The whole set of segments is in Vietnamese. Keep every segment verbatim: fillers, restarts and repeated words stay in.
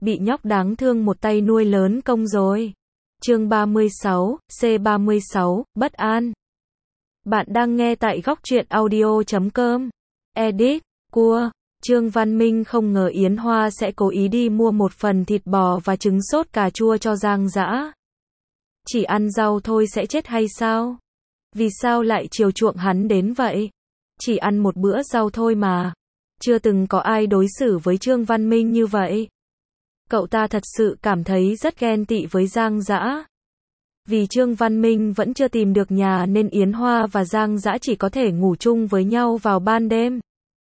bị nhóc đáng thương một tay nuôi lớn công rồi. Chương ba mươi sáu, C ba mươi sáu, bất an. Bạn đang nghe tại góc truyện audio chấm com. Edit, cua. Trương Văn Minh không ngờ Yến Hoa sẽ cố ý đi mua một phần thịt bò và trứng sốt cà chua cho Giang Dã. Chỉ ăn rau thôi sẽ chết hay sao? Vì sao lại chiều chuộng hắn đến vậy? Chỉ ăn một bữa rau thôi mà. Chưa từng có ai đối xử với Trương Văn Minh như vậy. Cậu ta thật sự cảm thấy rất ghen tị với Giang Dã. Vì Trương Văn Minh vẫn chưa tìm được nhà nên Yến Hoa và Giang Dã chỉ có thể ngủ chung với nhau vào ban đêm.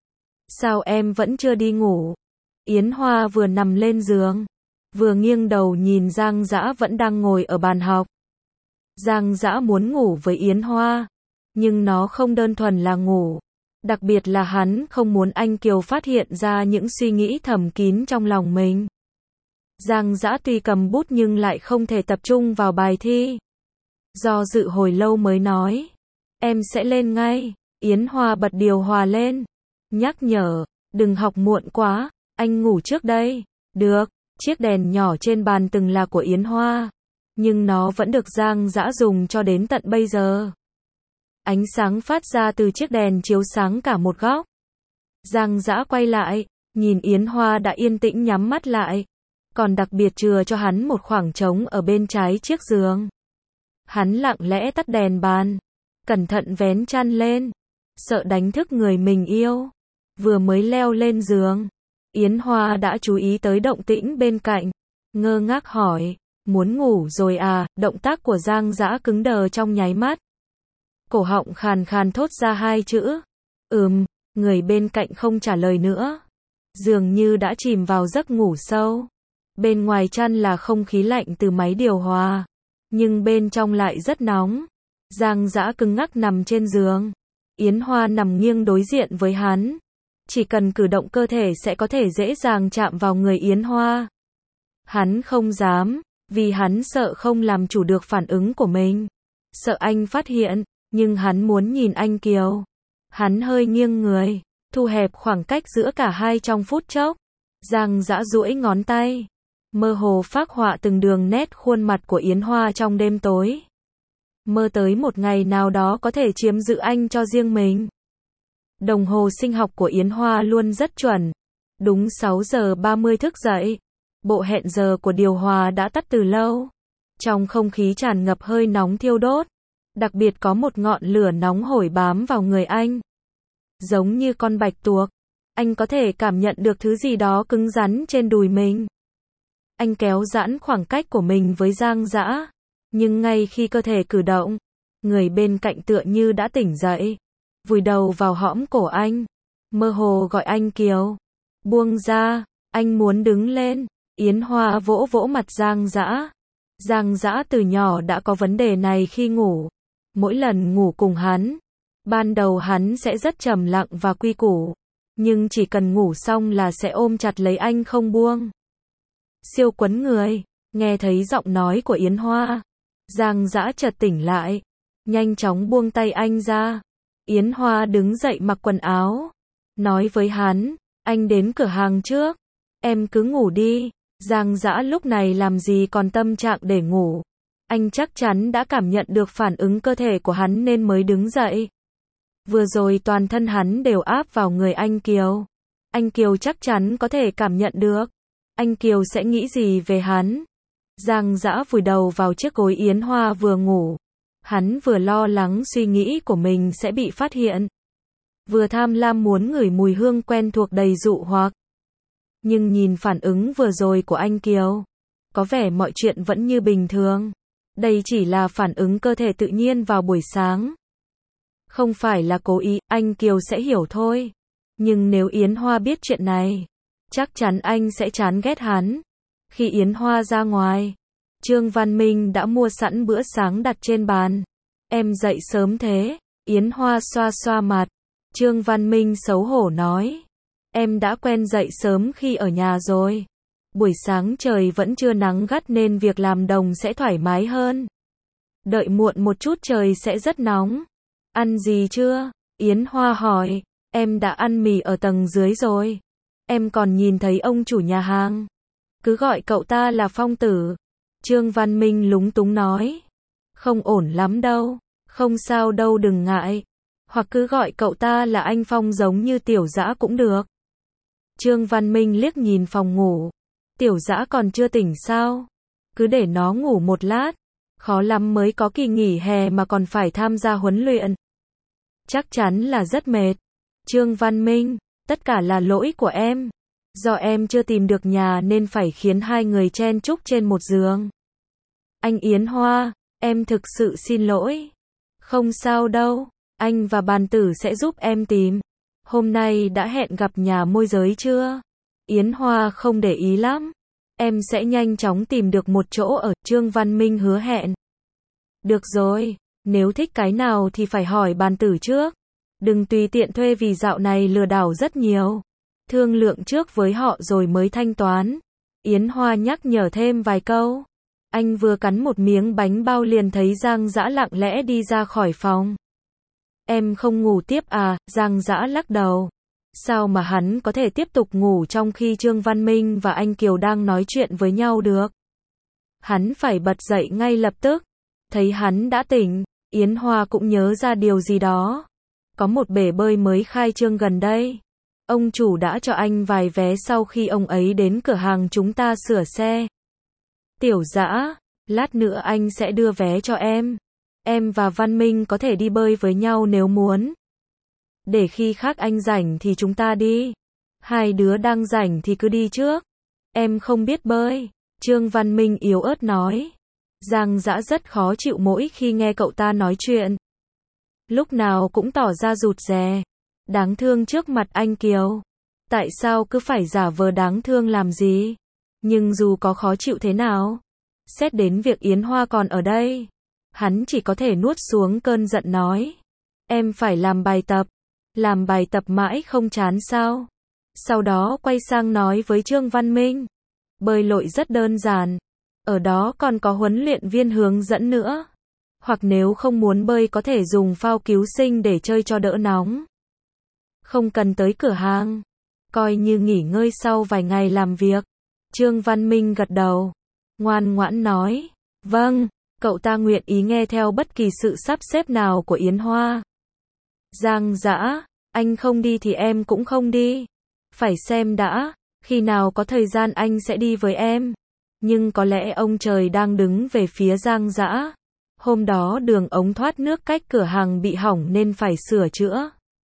Sao em vẫn chưa đi ngủ? Yến Hoa vừa nằm lên giường, vừa nghiêng đầu nhìn Giang Dã vẫn đang ngồi ở bàn học. Giang Dã muốn ngủ với Yến Hoa, nhưng nó không đơn thuần là ngủ. Đặc biệt là hắn không muốn anh Kiều phát hiện ra những suy nghĩ thầm kín trong lòng mình. Giang Dã tuy cầm bút nhưng lại không thể tập trung vào bài thi. Do dự hồi lâu mới nói, em sẽ lên ngay. Yến Hoa bật điều hòa lên, nhắc nhở, đừng học muộn quá, anh ngủ trước đây. Được, chiếc đèn nhỏ trên bàn từng là của Yến Hoa, nhưng nó vẫn được Giang Dã dùng cho đến tận bây giờ. Ánh sáng phát ra từ chiếc đèn chiếu sáng cả một góc. Giang Dã quay lại, nhìn Yến Hoa đã yên tĩnh nhắm mắt lại, còn đặc biệt chừa cho hắn một khoảng trống ở bên trái chiếc giường. Hắn lặng lẽ tắt đèn bàn, cẩn thận vén chăn lên, sợ đánh thức người mình yêu. Vừa mới leo lên giường, Yến Hoa đã chú ý tới động tĩnh bên cạnh, ngơ ngác hỏi, muốn ngủ rồi à? Động tác của Giang Dã cứng đờ trong nháy mắt. Cổ họng khàn khàn thốt ra hai chữ, ừm. Người bên cạnh không trả lời nữa, dường như đã chìm vào giấc ngủ sâu. Bên ngoài chăn là không khí lạnh từ máy điều hòa, nhưng bên trong lại rất nóng. Giang Dã cứng ngắc nằm trên giường, Yến Hoa nằm nghiêng đối diện với hắn. Chỉ cần cử động cơ thể sẽ có thể dễ dàng chạm vào người Yến Hoa. Hắn không dám, vì hắn sợ không làm chủ được phản ứng của mình, sợ anh phát hiện, nhưng hắn muốn nhìn anh Kiều. Hắn hơi nghiêng người, thu hẹp khoảng cách giữa cả hai trong phút chốc. Giang Dã duỗi ngón tay, mơ hồ phác họa từng đường nét khuôn mặt của Yến Hoa trong đêm tối. Mơ tới một ngày nào đó có thể chiếm giữ anh cho riêng mình. Đồng hồ sinh học của Yến Hoa luôn rất chuẩn. Đúng sáu giờ ba mươi thức dậy. Bộ hẹn giờ của điều hòa đã tắt từ lâu. Trong không khí tràn ngập hơi nóng thiêu đốt. Đặc biệt có một ngọn lửa nóng hổi bám vào người anh. Giống như con bạch tuộc. Anh có thể cảm nhận được thứ gì đó cứng rắn trên đùi mình. Anh kéo giãn khoảng cách của mình với Giang Dã. Nhưng ngay khi cơ thể cử động, người bên cạnh tựa như đã tỉnh dậy. Vùi đầu vào hõm cổ anh, mơ hồ gọi anh Kiều. Buông ra, anh muốn đứng lên. Yến Hoa vỗ vỗ mặt Giang Dã. Giang Dã từ nhỏ đã có vấn đề này khi ngủ. Mỗi lần ngủ cùng hắn, ban đầu hắn sẽ rất trầm lặng và quy củ, nhưng chỉ cần ngủ xong là sẽ ôm chặt lấy anh không buông. Siêu quấn người, nghe thấy giọng nói của Yến Hoa, Giang Dã chợt tỉnh lại, nhanh chóng buông tay anh ra. Yến Hoa đứng dậy mặc quần áo, nói với hắn, anh đến cửa hàng trước, em cứ ngủ đi. Giang Dã lúc này làm gì còn tâm trạng để ngủ. Anh chắc chắn đã cảm nhận được phản ứng cơ thể của hắn nên mới đứng dậy. Vừa rồi toàn thân hắn đều áp vào người anh Kiều. Anh Kiều chắc chắn có thể cảm nhận được. Anh Kiều sẽ nghĩ gì về hắn. Giang Dã vùi đầu vào chiếc gối Yến Hoa vừa ngủ. Hắn vừa lo lắng suy nghĩ của mình sẽ bị phát hiện, vừa tham lam muốn ngửi mùi hương quen thuộc đầy dụ hoặc. Nhưng nhìn phản ứng vừa rồi của anh Kiều, có vẻ mọi chuyện vẫn như bình thường. Đây chỉ là phản ứng cơ thể tự nhiên vào buổi sáng. Không phải là cố ý, anh Kiều sẽ hiểu thôi. Nhưng nếu Yến Hoa biết chuyện này, chắc chắn anh sẽ chán ghét hắn. Khi Yến Hoa ra ngoài, Trương Văn Minh đã mua sẵn bữa sáng đặt trên bàn. Em dậy sớm thế? Yến Hoa xoa xoa mặt. Trương Văn Minh xấu hổ nói. Em đã quen dậy sớm khi ở nhà rồi. Buổi sáng trời vẫn chưa nắng gắt nên việc làm đồng sẽ thoải mái hơn. Đợi muộn một chút trời sẽ rất nóng. Ăn gì chưa? Yến Hoa hỏi. Em đã ăn mì ở tầng dưới rồi. Em còn nhìn thấy ông chủ nhà hàng. Cứ gọi cậu ta là Phong tử. Trương Văn Minh lúng túng nói. Không ổn lắm đâu. Không sao đâu, đừng ngại. Hoặc cứ gọi cậu ta là anh Phong giống như Tiểu Dã cũng được. Trương Văn Minh liếc nhìn phòng ngủ. Tiểu Dã còn chưa tỉnh sao? Cứ để nó ngủ một lát. Khó lắm mới có kỳ nghỉ hè mà còn phải tham gia huấn luyện. Chắc chắn là rất mệt. Trương Văn Minh, tất cả là lỗi của em. Do em chưa tìm được nhà nên phải khiến hai người chen chúc trên một giường. Anh Yến Hoa, em thực sự xin lỗi. Không sao đâu, anh và bàn tử sẽ giúp em tìm. Hôm nay đã hẹn gặp nhà môi giới chưa? Yến Hoa không để ý lắm. Em sẽ nhanh chóng tìm được một chỗ ở, Trương Văn Minh hứa hẹn. Được rồi, nếu thích cái nào thì phải hỏi bàn tử trước. Đừng tùy tiện thuê vì dạo này lừa đảo rất nhiều. Thương lượng trước với họ rồi mới thanh toán. Yến Hoa nhắc nhở thêm vài câu. Anh vừa cắn một miếng bánh bao liền thấy Giang Dã lặng lẽ đi ra khỏi phòng. Em không ngủ tiếp à? Giang Dã lắc đầu. Sao mà hắn có thể tiếp tục ngủ trong khi Trương Văn Minh và anh Kiều đang nói chuyện với nhau được? Hắn phải bật dậy ngay lập tức. Thấy hắn đã tỉnh, Yến Hoa cũng nhớ ra điều gì đó. Có một bể bơi mới khai trương gần đây. Ông chủ đã cho anh vài vé sau khi ông ấy đến cửa hàng chúng ta sửa xe. Tiểu Dã, lát nữa anh sẽ đưa vé cho em. Em và Văn Minh có thể đi bơi với nhau nếu muốn. Để khi khác anh rảnh thì chúng ta đi. Hai đứa đang rảnh thì cứ đi trước. Em không biết bơi. Trương Văn Minh yếu ớt nói. Giang Dã rất khó chịu mỗi khi nghe cậu ta nói chuyện. Lúc nào cũng tỏ ra rụt rè. Đáng thương trước mặt anh Kiều. Tại sao cứ phải giả vờ đáng thương làm gì? Nhưng dù có khó chịu thế nào, xét đến việc Yến Hoa còn ở đây, hắn chỉ có thể nuốt xuống cơn giận nói. Em phải làm bài tập. Làm bài tập mãi không chán sao? Sau đó quay sang nói với Trương Văn Minh. Bơi lội rất đơn giản. Ở đó còn có huấn luyện viên hướng dẫn nữa. Hoặc nếu không muốn bơi có thể dùng phao cứu sinh để chơi cho đỡ nóng. Không cần tới cửa hàng. Coi như nghỉ ngơi sau vài ngày làm việc. Trương Văn Minh gật đầu. Ngoan ngoãn nói. Vâng, cậu ta nguyện ý nghe theo bất kỳ sự sắp xếp nào của Yến Hoa. Giang Dã, anh không đi thì em cũng không đi. Phải xem đã, khi nào có thời gian anh sẽ đi với em. Nhưng có lẽ ông trời đang đứng về phía Giang Dã. Hôm đó đường ống thoát nước cách cửa hàng bị hỏng nên phải sửa chữa.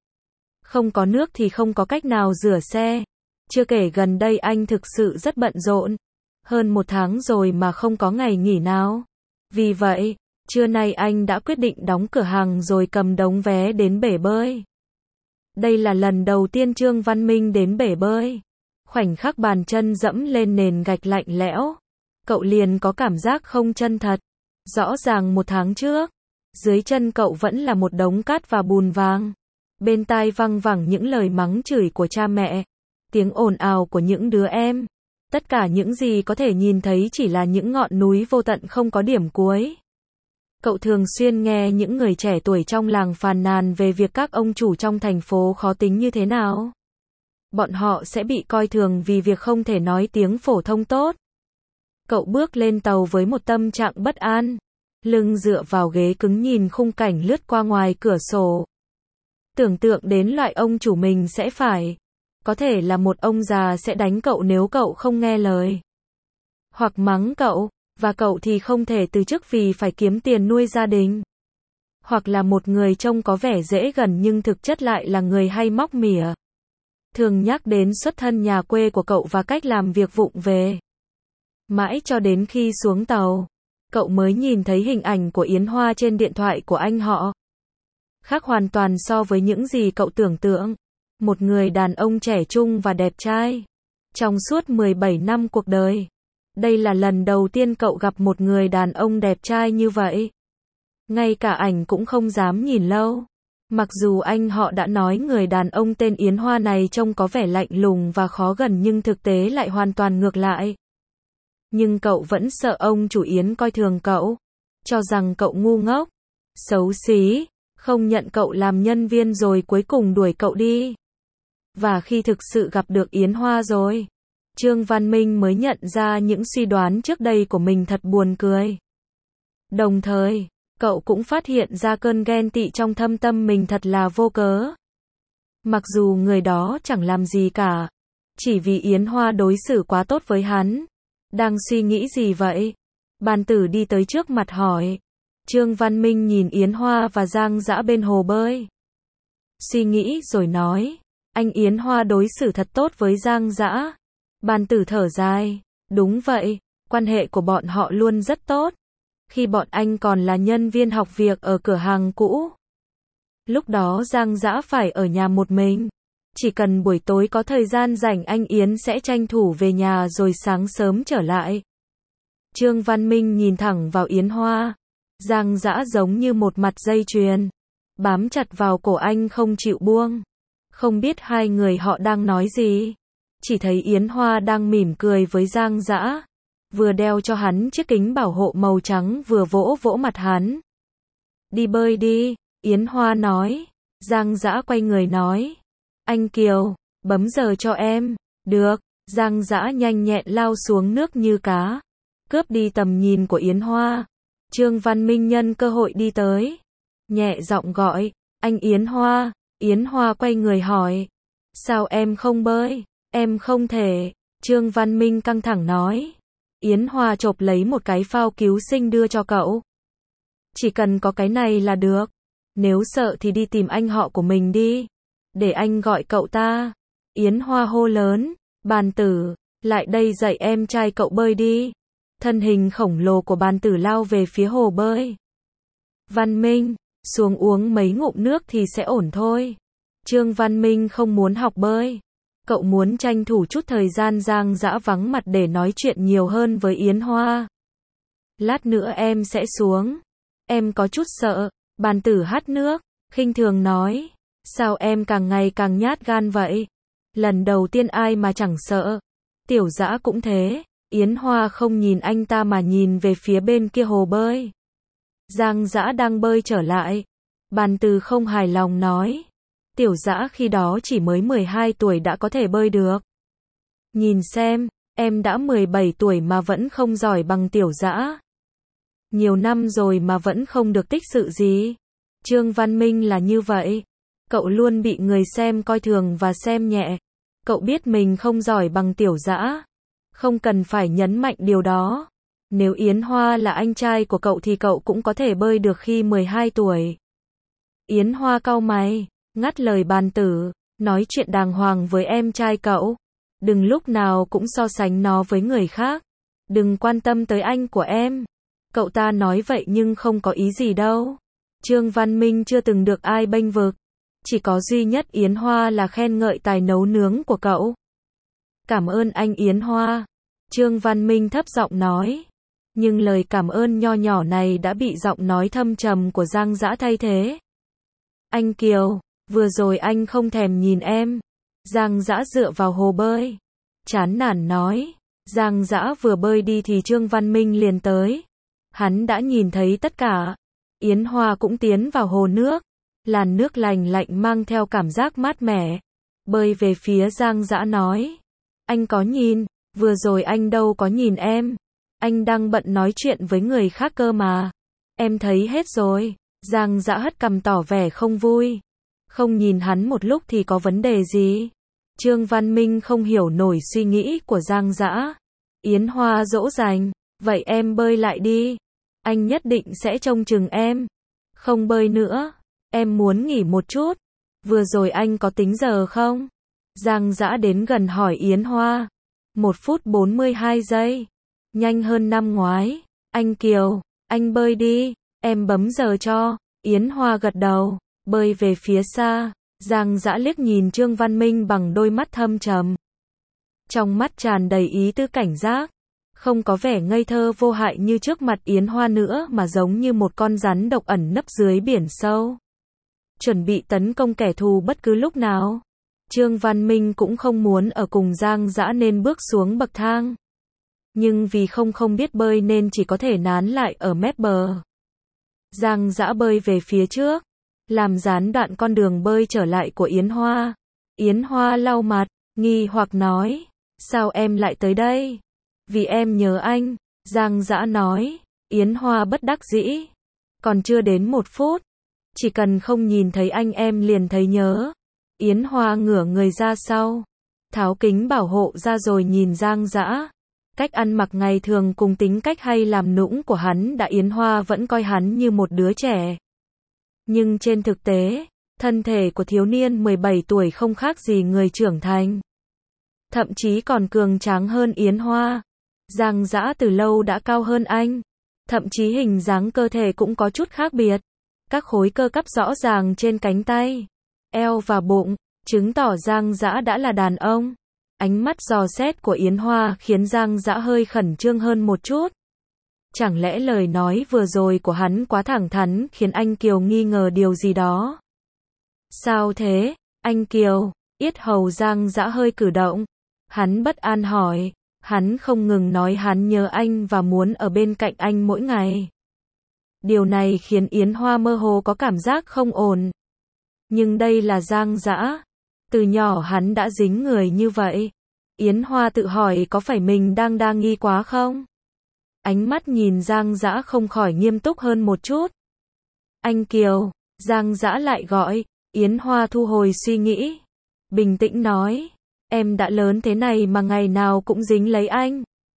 Không có nước thì không có cách nào rửa xe. Chưa kể gần đây anh thực sự rất bận rộn. Hơn một tháng rồi mà không có ngày nghỉ nào. Vì vậy, trưa nay anh đã quyết định đóng cửa hàng rồi cầm đống vé đến bể bơi. Đây là lần đầu tiên Trương Văn Minh đến bể bơi. Khoảnh khắc bàn chân dẫm lên nền gạch lạnh lẽo, cậu liền có cảm giác không chân thật. Rõ ràng một tháng trước, dưới chân cậu vẫn là một đống cát và bùn vàng. Bên tai văng vẳng những lời mắng chửi của cha mẹ, tiếng ồn ào của những đứa em. Tất cả những gì có thể nhìn thấy chỉ là những ngọn núi vô tận không có điểm cuối. Cậu thường xuyên nghe những người trẻ tuổi trong làng phàn nàn về việc các ông chủ trong thành phố khó tính như thế nào. Bọn họ sẽ bị coi thường vì việc không thể nói tiếng phổ thông tốt. Cậu bước lên tàu với một tâm trạng bất an, lưng dựa vào ghế cứng nhìn khung cảnh lướt qua ngoài cửa sổ. Tưởng tượng đến loại ông chủ mình sẽ phải. Có thể là một ông già sẽ đánh cậu nếu cậu không nghe lời. Hoặc mắng cậu, và cậu thì không thể từ chức vì phải kiếm tiền nuôi gia đình. Hoặc là một người trông có vẻ dễ gần nhưng thực chất lại là người hay móc mỉa. Thường nhắc đến xuất thân nhà quê của cậu và cách làm việc vụng về. Mãi cho đến khi xuống tàu, cậu mới nhìn thấy hình ảnh của Yến Hoa trên điện thoại của anh họ. Khác hoàn toàn so với những gì cậu tưởng tượng. Một người đàn ông trẻ trung và đẹp trai. Trong suốt mười bảy năm cuộc đời, đây là lần đầu tiên cậu gặp một người đàn ông đẹp trai như vậy. Ngay cả ảnh cũng không dám nhìn lâu. Mặc dù anh họ đã nói người đàn ông tên Yến Hoa này trông có vẻ lạnh lùng và khó gần nhưng thực tế lại hoàn toàn ngược lại. Nhưng cậu vẫn sợ ông chủ Yến coi thường cậu, cho rằng cậu ngu ngốc, xấu xí, không nhận cậu làm nhân viên rồi cuối cùng đuổi cậu đi. Và khi thực sự gặp được Yến Hoa rồi, Trương Văn Minh mới nhận ra những suy đoán trước đây của mình thật buồn cười. Đồng thời, cậu cũng phát hiện ra cơn ghen tị trong thâm tâm mình thật là vô cớ. Mặc dù người đó chẳng làm gì cả, chỉ vì Yến Hoa đối xử quá tốt với hắn. Đang suy nghĩ gì vậy? Bàn tử đi tới trước mặt hỏi. Trương Văn Minh nhìn Yến Hoa và Giang Dã bên hồ bơi. Suy nghĩ rồi nói, anh Yến Hoa đối xử thật tốt với Giang Dã. Bàn tử thở dài, đúng vậy, quan hệ của bọn họ luôn rất tốt. Khi bọn anh còn là nhân viên học việc ở cửa hàng cũ. Lúc đó Giang Dã phải ở nhà một mình. Chỉ cần buổi tối có thời gian rảnh anh Yến sẽ tranh thủ về nhà rồi sáng sớm trở lại. Trương Văn Minh nhìn thẳng vào Yến Hoa. Giang Dã giống như một mặt dây chuyền, bám chặt vào cổ anh không chịu buông. Không biết hai người họ đang nói gì. Chỉ thấy Yến Hoa đang mỉm cười với Giang Dã, vừa đeo cho hắn chiếc kính bảo hộ màu trắng vừa vỗ vỗ mặt hắn. Đi bơi đi, Yến Hoa nói. Giang Dã quay người nói. Anh Kiều, bấm giờ cho em. Được, Giang Dã nhanh nhẹn lao xuống nước như cá, cướp đi tầm nhìn của Yến Hoa. Trương Văn Minh nhân cơ hội đi tới, nhẹ giọng gọi, anh Yến Hoa. Yến Hoa quay người hỏi, sao em không bơi? Em không thể. Trương Văn Minh căng thẳng nói. Yến Hoa chộp lấy một cái phao cứu sinh đưa cho cậu. Chỉ cần có cái này là được. Nếu sợ thì đi tìm anh họ của mình đi. Để anh gọi cậu ta. Yến Hoa hô lớn, Bàn tử, lại đây dạy em trai cậu bơi đi. Thân hình khổng lồ của Bàn tử lao về phía hồ bơi. Văn Minh, xuống uống mấy ngụm nước thì sẽ ổn thôi. Trương Văn Minh không muốn học bơi. Cậu muốn tranh thủ chút thời gian Giang Dã vắng mặt để nói chuyện nhiều hơn với Yến Hoa. Lát nữa em sẽ xuống. Em có chút sợ. Bàn tử hắt nước, khinh thường nói. Sao em càng ngày càng nhát gan vậy? Lần đầu tiên ai mà chẳng sợ. Tiểu Dã cũng thế. Yến Hoa không nhìn anh ta mà nhìn về phía bên kia hồ bơi. Giang Dã đang bơi trở lại. Bàn tử không hài lòng nói. Tiểu Dã khi đó chỉ mới mười hai tuổi đã có thể bơi được. Nhìn xem, em đã mười bảy tuổi mà vẫn không giỏi bằng Tiểu Dã. Nhiều năm rồi mà vẫn không được tích sự gì. Trương Văn Minh là như vậy. Cậu luôn bị người xem coi thường và xem nhẹ. Cậu biết mình không giỏi bằng Tiểu Dã. Không cần phải nhấn mạnh điều đó. Nếu Yến Hoa là anh trai của cậu thì cậu cũng có thể bơi được khi mười hai tuổi. Yến Hoa cau mày, ngắt lời Bàn tử, nói chuyện đàng hoàng với em trai cậu. Đừng lúc nào cũng so sánh nó với người khác. Đừng quan tâm tới anh của em. Cậu ta nói vậy nhưng không có ý gì đâu. Trương Văn Minh chưa từng được ai bênh vực. Chỉ có duy nhất Yến Hoa là khen ngợi tài nấu nướng của cậu. Cảm ơn anh Yến Hoa. Trương Văn Minh thấp giọng nói. Nhưng lời cảm ơn nho nhỏ này đã bị giọng nói thâm trầm của Giang Dã thay thế. Anh Kiều, vừa rồi anh không thèm nhìn em. Giang Dã dựa vào hồ bơi, chán nản nói. Giang Dã vừa bơi đi thì Trương Văn Minh liền tới. Hắn đã nhìn thấy tất cả. Yến Hoa cũng tiến vào hồ nước. Làn nước lành lạnh mang theo cảm giác mát mẻ. Bơi về phía Giang Dã nói. Anh có nhìn, vừa rồi anh đâu có nhìn em. Anh đang bận nói chuyện với người khác cơ mà. Em thấy hết rồi. Giang Dã hất cằm tỏ vẻ không vui. Không nhìn hắn một lúc thì có vấn đề gì? Trương Văn Minh không hiểu nổi suy nghĩ của Giang Dã. Yến Hoa dỗ dành. Vậy em bơi lại đi. Anh nhất định sẽ trông chừng em. Không bơi nữa. Em muốn nghỉ một chút. Vừa rồi anh có tính giờ không? Giang Dã đến gần hỏi Yến Hoa. một phút bốn mươi hai giây. Nhanh hơn năm ngoái. Anh Kiều, anh bơi đi. Em bấm giờ cho. Yến Hoa gật đầu. Bơi về phía xa. Giang Dã liếc nhìn Trương Văn Minh bằng đôi mắt thâm trầm. Trong mắt tràn đầy ý tứ cảnh giác. Không có vẻ ngây thơ vô hại như trước mặt Yến Hoa nữa mà giống như một con rắn độc ẩn nấp dưới biển sâu. Chuẩn bị tấn công kẻ thù bất cứ lúc nào. Trương Văn Minh cũng không muốn ở cùng Giang Dã nên bước xuống bậc thang. Nhưng vì không không biết bơi nên chỉ có thể nán lại ở mép bờ. Giang Dã bơi về phía trước, làm gián đoạn con đường bơi trở lại của Yến Hoa. Yến Hoa lau mặt, nghi hoặc nói, Sao em lại tới đây? Vì em nhớ anh, Giang Dã nói. Yến Hoa bất đắc dĩ. Còn chưa đến một phút. Chỉ cần không nhìn thấy anh em liền thấy nhớ. Yến Hoa ngửa người ra sau. Tháo kính bảo hộ ra rồi nhìn Giang Dã. Cách ăn mặc ngày thường cùng tính cách hay làm nũng của hắn đã Yến Hoa vẫn coi hắn như một đứa trẻ. Nhưng trên thực tế, thân thể của thiếu niên mười bảy tuổi không khác gì người trưởng thành. Thậm chí còn cường tráng hơn Yến Hoa. Giang Dã từ lâu đã cao hơn anh. Thậm chí hình dáng cơ thể cũng có chút khác biệt. Các khối cơ bắp rõ ràng trên cánh tay, eo và bụng, chứng tỏ Giang Dã đã là đàn ông. Ánh mắt dò xét của Yến Hoa khiến Giang Dã hơi khẩn trương hơn một chút. Chẳng lẽ lời nói vừa rồi của hắn quá thẳng thắn khiến anh Kiều nghi ngờ điều gì đó? Sao thế, anh Kiều? Yết hầu Giang Dã hơi cử động. Hắn bất an hỏi. Hắn không ngừng nói hắn nhớ anh và muốn ở bên cạnh anh mỗi ngày. Điều này khiến Yến Hoa mơ hồ có cảm giác không ổn. Nhưng đây là Giang Dã. Từ nhỏ hắn đã dính người như vậy. Yến Hoa tự hỏi có phải mình đang đa nghi quá không? Ánh mắt nhìn Giang Dã không khỏi nghiêm túc hơn một chút. Anh Kiều, Giang Dã lại gọi. Yến Hoa thu hồi suy nghĩ. Bình tĩnh nói. Em đã lớn thế này mà ngày nào cũng dính lấy anh.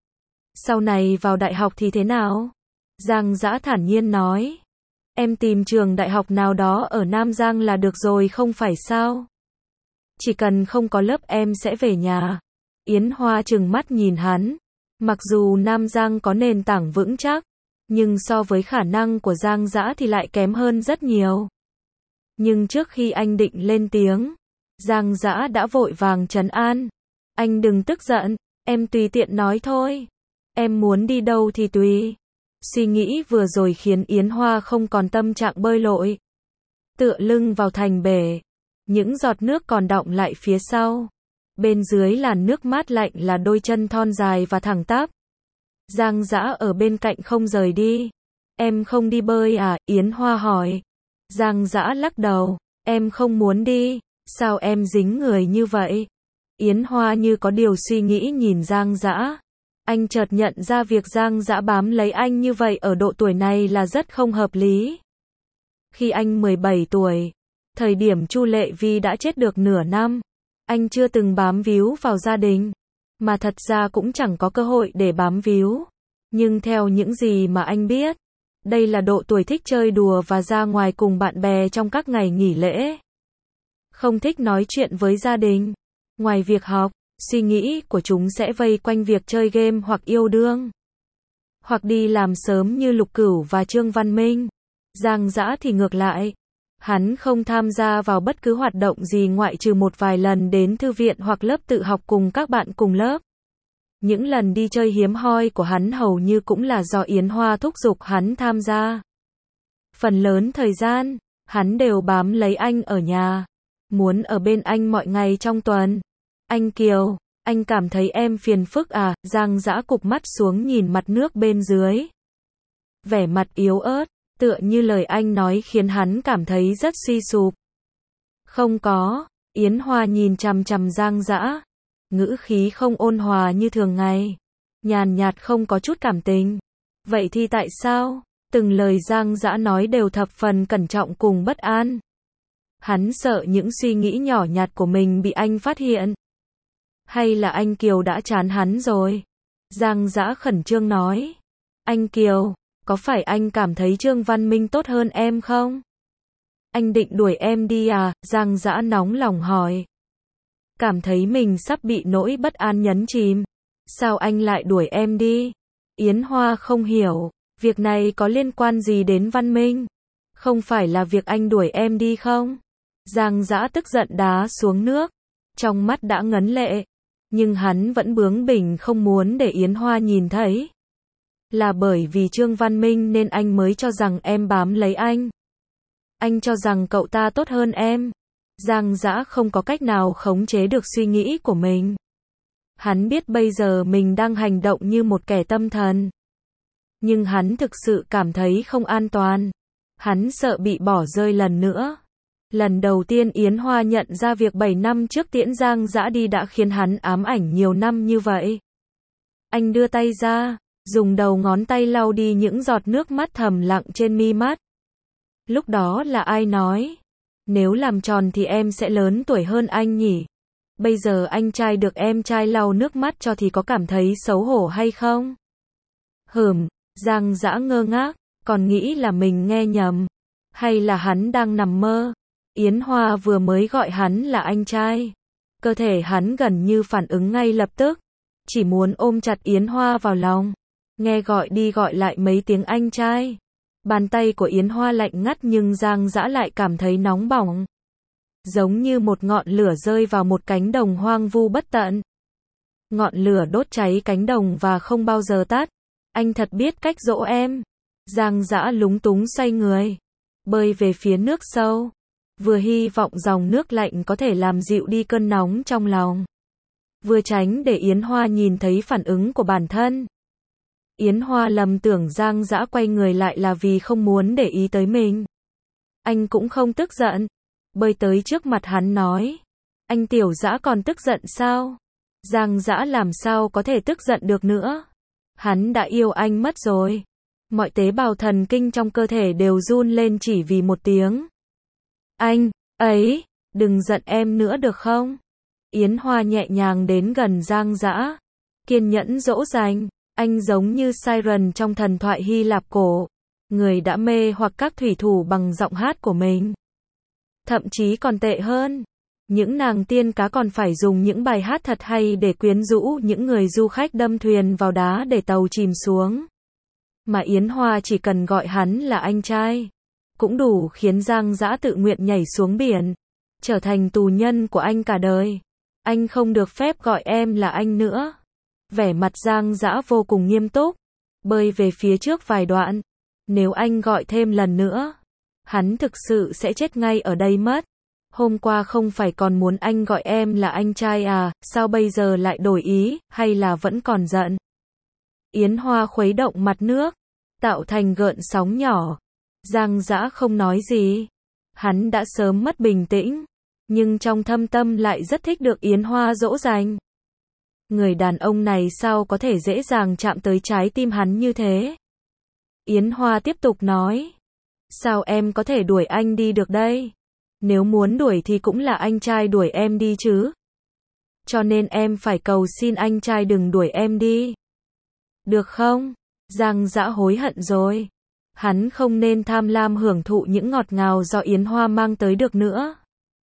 Sau này vào đại học thì thế nào? Giang Dã thản nhiên nói. Em tìm trường đại học nào đó ở Nam Giang là được rồi không phải sao? Chỉ cần không có lớp em sẽ về nhà. Yến Hoa trừng mắt nhìn hắn. Mặc dù Nam Giang có nền tảng vững chắc, nhưng so với khả năng của Giang Dã thì lại kém hơn rất nhiều. Nhưng trước khi anh định lên tiếng, Giang Dã đã vội vàng trấn an. Anh đừng tức giận, em tùy tiện nói thôi. Em muốn đi đâu thì tùy. Suy nghĩ vừa rồi khiến Yến Hoa không còn tâm trạng bơi lội. Tựa lưng vào thành bể. Những giọt nước còn đọng lại phía sau. Bên dưới làn nước mát lạnh là đôi chân thon dài và thẳng tắp. Giang Dã ở bên cạnh không rời đi. Em không đi bơi à? Yến Hoa hỏi. Giang Dã lắc đầu. Em không muốn đi. Sao em dính người như vậy? Yến Hoa như có điều suy nghĩ nhìn Giang Dã. Anh chợt nhận ra việc Giang Dã bám lấy anh như vậy ở độ tuổi này là rất không hợp lý. Khi anh mười bảy tuổi, thời điểm Chu Lệ Vi đã chết được nửa năm, anh chưa từng bám víu vào gia đình, mà thật ra cũng chẳng có cơ hội để bám víu. Nhưng theo những gì mà anh biết, đây là độ tuổi thích chơi đùa và ra ngoài cùng bạn bè trong các ngày nghỉ lễ. Không thích nói chuyện với gia đình. Ngoài việc học, suy nghĩ của chúng sẽ vây quanh việc chơi game hoặc yêu đương. Hoặc đi làm sớm như Lục Cửu và Trương Văn Minh. Giang Dã thì ngược lại. Hắn không tham gia vào bất cứ hoạt động gì ngoại trừ một vài lần đến thư viện hoặc lớp tự học cùng các bạn cùng lớp. Những lần đi chơi hiếm hoi của hắn hầu như cũng là do Yến Hoa thúc giục hắn tham gia. Phần lớn thời gian, hắn đều bám lấy anh ở nhà. Muốn ở bên anh mọi ngày trong tuần. Anh Kiều, anh cảm thấy em phiền phức à? Giang Dã cụp mắt xuống nhìn mặt nước bên dưới. Vẻ mặt yếu ớt, tựa như lời anh nói khiến hắn cảm thấy rất suy sụp. Không có, Yến Hoa nhìn chằm chằm Giang Dã. Ngữ khí không ôn hòa như thường ngày. Nhàn nhạt không có chút cảm tình. Vậy thì tại sao? Từng lời Giang Dã nói đều thập phần cẩn trọng cùng bất an. Hắn sợ những suy nghĩ nhỏ nhặt của mình bị anh phát hiện. Hay là anh Kiều đã chán hắn rồi? Giang Dã khẩn trương nói. Anh Kiều, có phải anh cảm thấy Trương Văn Minh tốt hơn em không? Anh định đuổi em đi à? Giang Dã nóng lòng hỏi. Cảm thấy mình sắp bị nỗi bất an nhấn chìm. Sao anh lại đuổi em đi? Yến Hoa không hiểu. Việc này có liên quan gì đến Văn Minh? Không phải là việc anh đuổi em đi không? Giang Dã tức giận đá xuống nước. Trong mắt đã ngấn lệ. Nhưng hắn vẫn bướng bỉnh không muốn để Yến Hoa nhìn thấy. Là bởi vì Trương Văn Minh nên anh mới cho rằng em bám lấy anh. Anh cho rằng cậu ta tốt hơn em. Giang Dã không có cách nào khống chế được suy nghĩ của mình. Hắn biết bây giờ mình đang hành động như một kẻ tâm thần. Nhưng hắn thực sự cảm thấy không an toàn. Hắn sợ bị bỏ rơi lần nữa. Lần đầu tiên Yến Hoa nhận ra việc bảy năm trước tiễn Giang Dã đi đã khiến hắn ám ảnh nhiều năm như vậy. Anh đưa tay ra, dùng đầu ngón tay lau đi những giọt nước mắt thầm lặng trên mi mắt. Lúc đó là ai nói? Nếu làm tròn thì em sẽ lớn tuổi hơn anh nhỉ? Bây giờ anh trai được em trai lau nước mắt cho thì có cảm thấy xấu hổ hay không? Hừm, Giang Dã ngơ ngác, còn nghĩ là mình nghe nhầm. Hay là hắn đang nằm mơ? Yến Hoa vừa mới gọi hắn là anh trai. Cơ thể hắn gần như phản ứng ngay lập tức. Chỉ muốn ôm chặt Yến Hoa vào lòng. Nghe gọi đi gọi lại mấy tiếng anh trai. Bàn tay của Yến Hoa lạnh ngắt nhưng Giang Dã lại cảm thấy nóng bỏng. Giống như một ngọn lửa rơi vào một cánh đồng hoang vu bất tận. Ngọn lửa đốt cháy cánh đồng và không bao giờ tắt. Anh thật biết cách dỗ em. Giang Dã lúng túng xoay người. Bơi về phía nước sâu. Vừa hy vọng dòng nước lạnh có thể làm dịu đi cơn nóng trong lòng. Vừa tránh để Yến Hoa nhìn thấy phản ứng của bản thân. Yến Hoa lầm tưởng Giang Dã quay người lại là vì không muốn để ý tới mình. Anh cũng không tức giận. Bơi tới trước mặt hắn nói. Anh Tiểu Dã còn tức giận sao? Giang Dã làm sao có thể tức giận được nữa? Hắn đã yêu anh mất rồi. Mọi tế bào thần kinh trong cơ thể đều run lên chỉ vì một tiếng. Anh, ấy, đừng giận em nữa được không? Yến Hoa nhẹ nhàng đến gần Giang Dã. Kiên nhẫn dỗ dành. Anh giống như siren trong thần thoại Hy Lạp cổ. Người đã mê hoặc các thủy thủ bằng giọng hát của mình. Thậm chí còn tệ hơn. Những nàng tiên cá còn phải dùng những bài hát thật hay để quyến rũ những người du khách đâm thuyền vào đá để tàu chìm xuống. Mà Yến Hoa chỉ cần gọi hắn là anh trai. Cũng đủ khiến Giang Dã tự nguyện nhảy xuống biển. Trở thành tù nhân của anh cả đời. Anh không được phép gọi em là anh nữa. Vẻ mặt Giang Dã vô cùng nghiêm túc. Bơi về phía trước vài đoạn. Nếu anh gọi thêm lần nữa. Hắn thực sự sẽ chết ngay ở đây mất. Hôm qua không phải còn muốn anh gọi em là anh trai à, sao bây giờ lại đổi ý, hay là vẫn còn giận? Yến Hoa khuấy động mặt nước, tạo thành gợn sóng nhỏ. Giang Dã không nói gì. Hắn đã sớm mất bình tĩnh, nhưng trong thâm tâm lại rất thích được Yến Hoa dỗ dành. Người đàn ông này sao có thể dễ dàng chạm tới trái tim hắn như thế? Yến Hoa tiếp tục nói. Sao em có thể đuổi anh đi được đây? Nếu muốn đuổi thì cũng là anh trai đuổi em đi chứ. Cho nên em phải cầu xin anh trai đừng đuổi em đi. Được không? Giang Dã hối hận rồi. Hắn không nên tham lam hưởng thụ những ngọt ngào do Yến Hoa mang tới được nữa.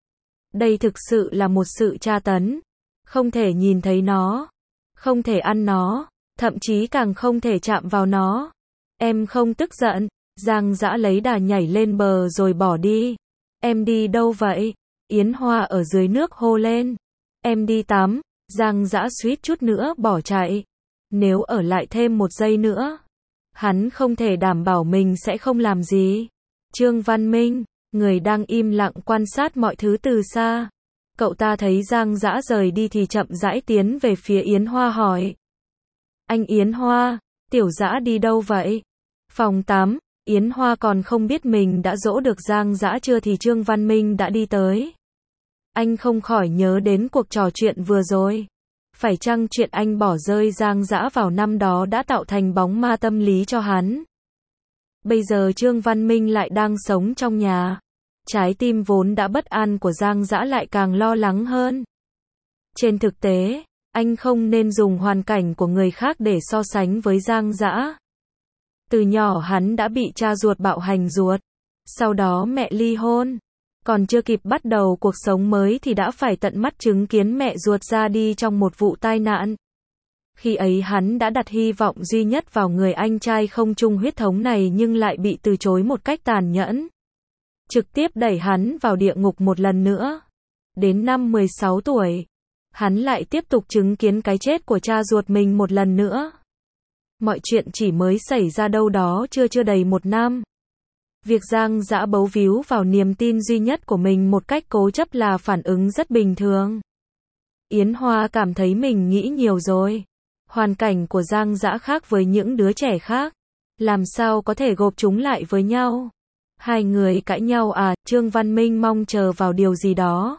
Đây thực sự là một sự tra tấn. Không thể nhìn thấy nó. Không thể ăn nó. Thậm chí càng không thể chạm vào nó. Em không tức giận. Giang Dã lấy đà nhảy lên bờ rồi bỏ đi. Em đi đâu vậy? Yến Hoa ở dưới nước hô lên. Em đi tắm. Giang Dã suýt chút nữa bỏ chạy. Nếu ở lại thêm một giây nữa, hắn không thể đảm bảo mình sẽ không làm gì. Trương Văn Minh, người đang im lặng quan sát mọi thứ từ xa. Cậu ta thấy Giang Dã rời đi thì chậm rãi tiến về phía Yến Hoa hỏi. Anh Yến Hoa, Tiểu Dã đi đâu vậy? Phòng tắm. Yến Hoa còn không biết mình đã dỗ được Giang Dã chưa thì Trương Văn Minh đã đi tới. Anh không khỏi nhớ đến cuộc trò chuyện vừa rồi. Phải chăng chuyện anh bỏ rơi Giang Dã vào năm đó đã tạo thành bóng ma tâm lý cho hắn? Bây giờ Trương Văn Minh lại đang sống trong nhà. Trái tim vốn đã bất an của Giang Dã lại càng lo lắng hơn. Trên thực tế, anh không nên dùng hoàn cảnh của người khác để so sánh với Giang Dã. Từ nhỏ hắn đã bị cha ruột bạo hành ruột. Sau đó mẹ ly hôn. Còn chưa kịp bắt đầu cuộc sống mới thì đã phải tận mắt chứng kiến mẹ ruột ra đi trong một vụ tai nạn. Khi ấy hắn đã đặt hy vọng duy nhất vào người anh trai không chung huyết thống này nhưng lại bị từ chối một cách tàn nhẫn. Trực tiếp đẩy hắn vào địa ngục một lần nữa. Đến năm mười sáu tuổi, hắn lại tiếp tục chứng kiến cái chết của cha ruột mình một lần nữa. Mọi chuyện chỉ mới xảy ra đâu đó chưa chưa đầy một năm. Việc Giang Dã bấu víu vào niềm tin duy nhất của mình một cách cố chấp là phản ứng rất bình thường. Yến Hoa cảm thấy mình nghĩ nhiều rồi. Hoàn cảnh của Giang Dã khác với những đứa trẻ khác. Làm sao có thể gộp chúng lại với nhau? Hai người cãi nhau à, Trương Văn Minh mong chờ vào điều gì đó.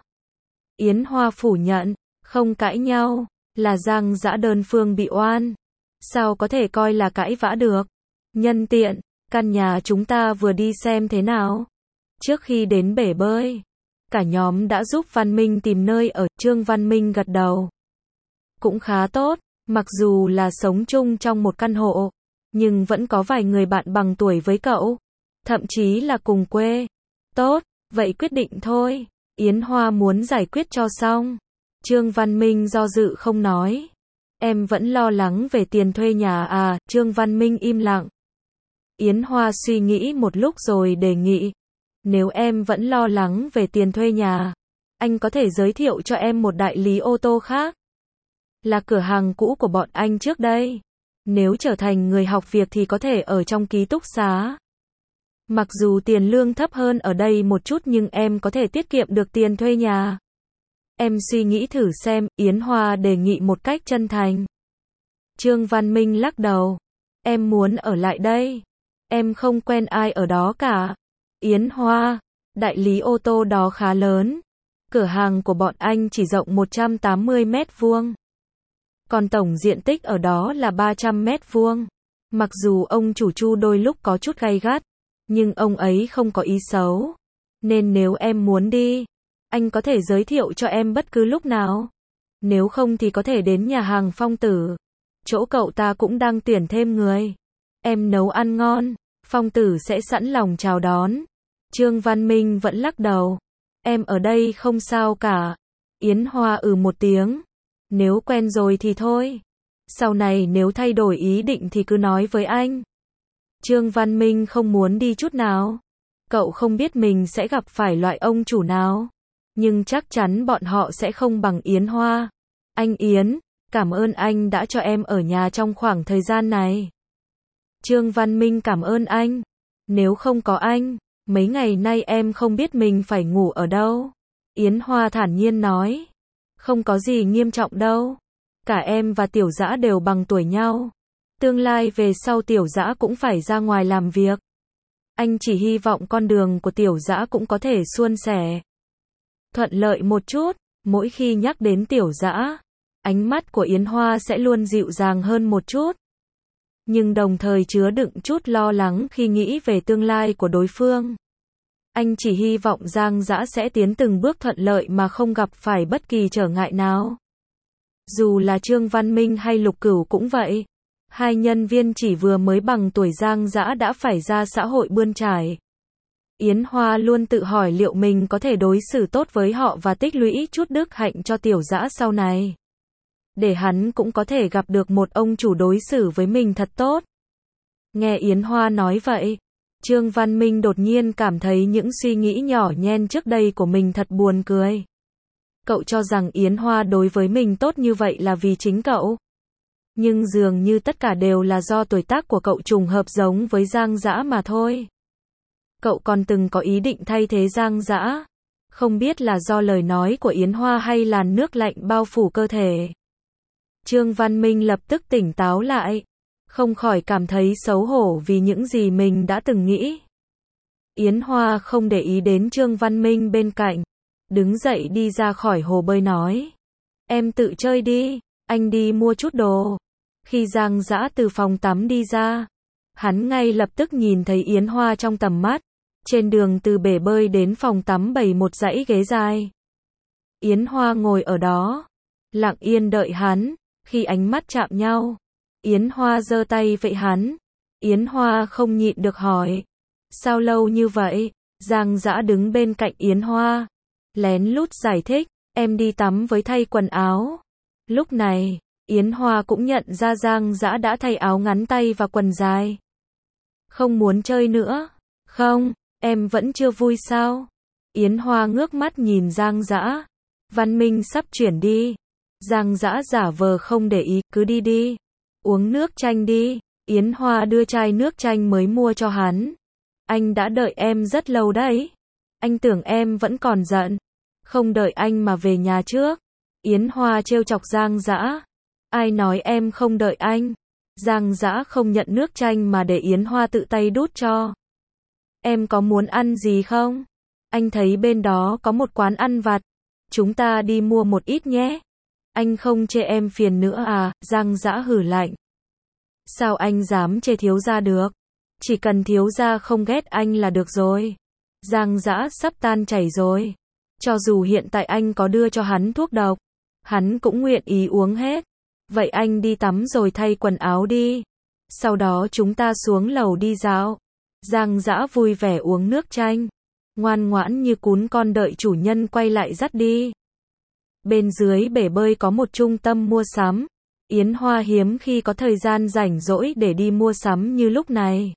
Yến Hoa phủ nhận, không cãi nhau, là Giang Dã đơn phương bị oan. Sao có thể coi là cãi vã được? Nhân tiện, căn nhà chúng ta vừa đi xem thế nào. Trước khi đến bể bơi, cả nhóm đã giúp Văn Minh tìm nơi ở, Trương Văn Minh gật đầu. Cũng khá tốt, mặc dù là sống chung trong một căn hộ, nhưng vẫn có vài người bạn bằng tuổi với cậu, thậm chí là cùng quê. Tốt, vậy quyết định thôi. Yến Hoa muốn giải quyết cho xong. Trương Văn Minh do dự không nói. Em vẫn lo lắng về tiền thuê nhà à, Trương Văn Minh im lặng. Yến Hoa suy nghĩ một lúc rồi đề nghị. Nếu em vẫn lo lắng về tiền thuê nhà, anh có thể giới thiệu cho em một đại lý ô tô khác. Là cửa hàng cũ của bọn anh trước đây. Nếu trở thành người học việc thì có thể ở trong ký túc xá. Mặc dù tiền lương thấp hơn ở đây một chút nhưng em có thể tiết kiệm được tiền thuê nhà. Em suy nghĩ thử xem, Yến Hoa đề nghị một cách chân thành. Trương Văn Minh lắc đầu. Em muốn ở lại đây. Em không quen ai ở đó cả. Yến Hoa, đại lý ô tô đó khá lớn. Cửa hàng của bọn anh chỉ rộng một trăm tám mươi mét vuông. Còn tổng diện tích ở đó là ba trăm mét vuông. Mặc dù ông chủ Chu đôi lúc có chút gay gắt, nhưng ông ấy không có ý xấu. Nên nếu em muốn đi, anh có thể giới thiệu cho em bất cứ lúc nào. Nếu không thì có thể đến nhà hàng Phong Tử. Chỗ cậu ta cũng đang tuyển thêm người. Em nấu ăn ngon, Phong Tử sẽ sẵn lòng chào đón. Trương Văn Minh vẫn lắc đầu. Em ở đây không sao cả. Yến Hoa ừ một tiếng. Nếu quen rồi thì thôi. Sau này nếu thay đổi ý định thì cứ nói với anh. Trương Văn Minh không muốn đi chút nào. Cậu không biết mình sẽ gặp phải loại ông chủ nào. Nhưng chắc chắn bọn họ sẽ không bằng Yến Hoa. Anh Yến, cảm ơn anh đã cho em ở nhà trong khoảng thời gian này. Trương Văn Minh cảm ơn anh. Nếu không có anh, mấy ngày nay em không biết mình phải ngủ ở đâu. Yến Hoa thản nhiên nói. Không có gì nghiêm trọng đâu. Cả em và Tiểu Dã đều bằng tuổi nhau. Tương lai về sau Tiểu Dã cũng phải ra ngoài làm việc. Anh chỉ hy vọng con đường của Tiểu Dã cũng có thể suôn sẻ, thuận lợi một chút. Mỗi khi nhắc đến Tiểu Dã, ánh mắt của Yến Hoa sẽ luôn dịu dàng hơn một chút. Nhưng đồng thời chứa đựng chút lo lắng khi nghĩ về tương lai của đối phương. Anh chỉ hy vọng Giang Dã sẽ tiến từng bước thuận lợi mà không gặp phải bất kỳ trở ngại nào. Dù là Trương Văn Minh hay Lục Cửu cũng vậy. Hai nhân viên chỉ vừa mới bằng tuổi Giang Dã đã phải ra xã hội bươn trải. Yến Hoa luôn tự hỏi liệu mình có thể đối xử tốt với họ và tích lũy chút đức hạnh cho Tiểu Dã sau này. Để hắn cũng có thể gặp được một ông chủ đối xử với mình thật tốt. Nghe Yến Hoa nói vậy, Trương Văn Minh đột nhiên cảm thấy những suy nghĩ nhỏ nhen trước đây của mình thật buồn cười. Cậu cho rằng Yến Hoa đối với mình tốt như vậy là vì chính cậu. Nhưng dường như tất cả đều là do tuổi tác của cậu trùng hợp giống với Giang Dã mà thôi. Cậu còn từng có ý định thay thế Giang Dã. Không biết là do lời nói của Yến Hoa hay làn nước lạnh bao phủ cơ thể. Trương Văn Minh lập tức tỉnh táo lại. Không khỏi cảm thấy xấu hổ vì những gì mình đã từng nghĩ. Yến Hoa không để ý đến Trương Văn Minh bên cạnh. Đứng dậy đi ra khỏi hồ bơi nói. Em tự chơi đi, anh đi mua chút đồ. Khi Giang Dã từ phòng tắm đi ra, hắn ngay lập tức nhìn thấy Yến Hoa trong tầm mắt. Trên đường từ bể bơi đến phòng tắm bày một dãy ghế dài. Yến Hoa ngồi ở đó, lặng yên đợi hắn. Khi ánh mắt chạm nhau, Yến Hoa giơ tay vẫy hắn. Yến Hoa không nhịn được hỏi. Sao lâu như vậy? Giang Dã đứng bên cạnh Yến Hoa, lén lút giải thích. Em đi tắm với thay quần áo. Lúc này, Yến Hoa cũng nhận ra Giang Dã đã thay áo ngắn tay và quần dài. Không muốn chơi nữa? Không, em vẫn chưa vui sao? Yến Hoa ngước mắt nhìn Giang Dã. Văn Minh sắp chuyển đi. Giang Dã giả vờ không để ý, cứ đi đi. Uống nước chanh đi. Yến Hoa đưa chai nước chanh mới mua cho hắn. Anh đã đợi em rất lâu đấy. Anh tưởng em vẫn còn giận. Không đợi anh mà về nhà trước. Yến Hoa trêu chọc Giang Dã. Ai nói em không đợi anh? Giang Dã không nhận nước chanh mà để Yến Hoa tự tay đút cho. Em có muốn ăn gì không? Anh thấy bên đó có một quán ăn vặt. Chúng ta đi mua một ít nhé. Anh không chê em phiền nữa à? Giang Dã hử lạnh. Sao anh dám chê thiếu gia được? Chỉ cần thiếu gia không ghét anh là được rồi. Giang Dã sắp tan chảy rồi. Cho dù hiện tại anh có đưa cho hắn thuốc độc, hắn cũng nguyện ý uống hết. Vậy anh đi tắm rồi thay quần áo đi. Sau đó chúng ta xuống lầu đi dạo. Giang Dã vui vẻ uống nước chanh. Ngoan ngoãn như cún con đợi chủ nhân quay lại dắt đi. Bên dưới bể bơi có một trung tâm mua sắm. Yến Hoa hiếm khi có thời gian rảnh rỗi để đi mua sắm như lúc này.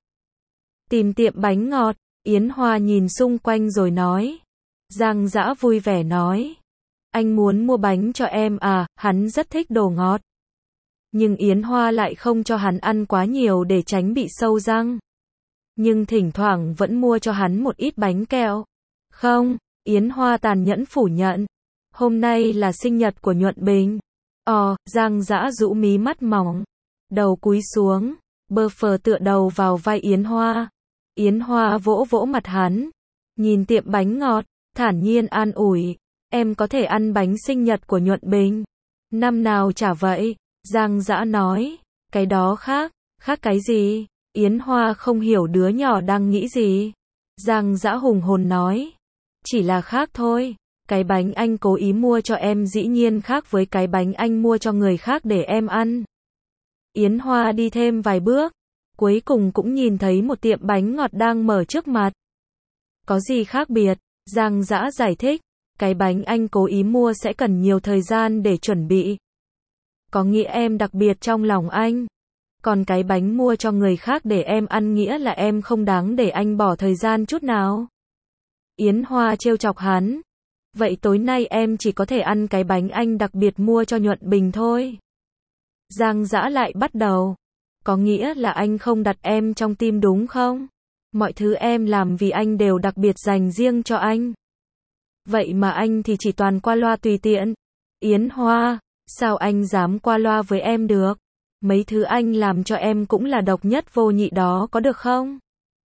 Tìm tiệm bánh ngọt, Yến Hoa nhìn xung quanh rồi nói. Giang Dã vui vẻ nói. Anh muốn mua bánh cho em à, hắn rất thích đồ ngọt. Nhưng Yến Hoa lại không cho hắn ăn quá nhiều để tránh bị sâu răng. Nhưng thỉnh thoảng vẫn mua cho hắn một ít bánh kẹo. Không, Yến Hoa tàn nhẫn phủ nhận. Hôm nay là sinh nhật của Nhuận Bình. Ồ, Giang Dã rũ mí mắt mỏng. Đầu cúi xuống, bơ phờ tựa đầu vào vai Yến Hoa. Yến Hoa vỗ vỗ mặt hắn. Nhìn tiệm bánh ngọt, thản nhiên an ủi. Em có thể ăn bánh sinh nhật của Nhuận Bình. Năm nào chả vậy, Giang Dã nói. Cái đó khác, khác cái gì? Yến Hoa không hiểu đứa nhỏ đang nghĩ gì. Giang Dã hùng hồn nói. Chỉ là khác thôi. Cái bánh anh cố ý mua cho em dĩ nhiên khác với cái bánh anh mua cho người khác để em ăn. Yến Hoa đi thêm vài bước. Cuối cùng cũng nhìn thấy một tiệm bánh ngọt đang mở trước mặt. Có gì khác biệt? Giang Dã giải thích. Cái bánh anh cố ý mua sẽ cần nhiều thời gian để chuẩn bị. Có nghĩa em đặc biệt trong lòng anh. Còn cái bánh mua cho người khác để em ăn nghĩa là em không đáng để anh bỏ thời gian chút nào. Yến Hoa trêu chọc hắn. Vậy tối nay em chỉ có thể ăn cái bánh anh đặc biệt mua cho Nhuận Bình thôi. Giang Dã lại bắt đầu. Có nghĩa là anh không đặt em trong tim đúng không? Mọi thứ em làm vì anh đều đặc biệt dành riêng cho anh. Vậy mà anh thì chỉ toàn qua loa tùy tiện. Yến Hoa, sao anh dám qua loa với em được? Mấy thứ anh làm cho em cũng là độc nhất vô nhị đó có được không?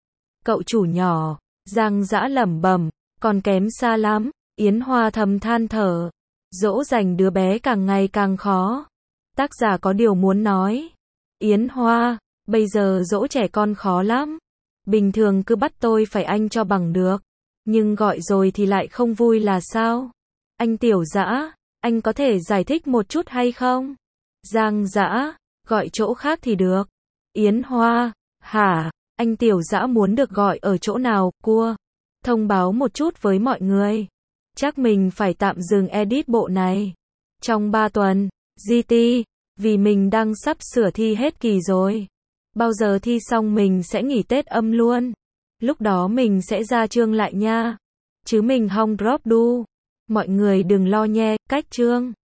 Cậu chủ nhỏ, Giang Dã lẩm bẩm, còn kém xa lắm. Yến Hoa thầm than thở. Dỗ dành đứa bé càng ngày càng khó. Tác giả có điều muốn nói. Yến Hoa, bây giờ dỗ trẻ con khó lắm. Bình thường cứ bắt tôi phải anh cho bằng được. Nhưng gọi rồi thì lại không vui là sao? Anh Tiểu Dã, anh có thể giải thích một chút hay không? Giang Dã, gọi chỗ khác thì được. Yến Hoa, hả? Anh Tiểu Dã muốn được gọi ở chỗ nào, cua? Thông báo một chút với mọi người. Chắc mình phải tạm dừng edit bộ này. Trong ba tuần, giê tê, vì mình đang sắp sửa thi hết kỳ rồi. Bao giờ thi xong mình sẽ nghỉ Tết âm luôn. Lúc đó mình sẽ ra chương lại nha. Chứ mình không drop đu. Mọi người đừng lo nhé, cách chương.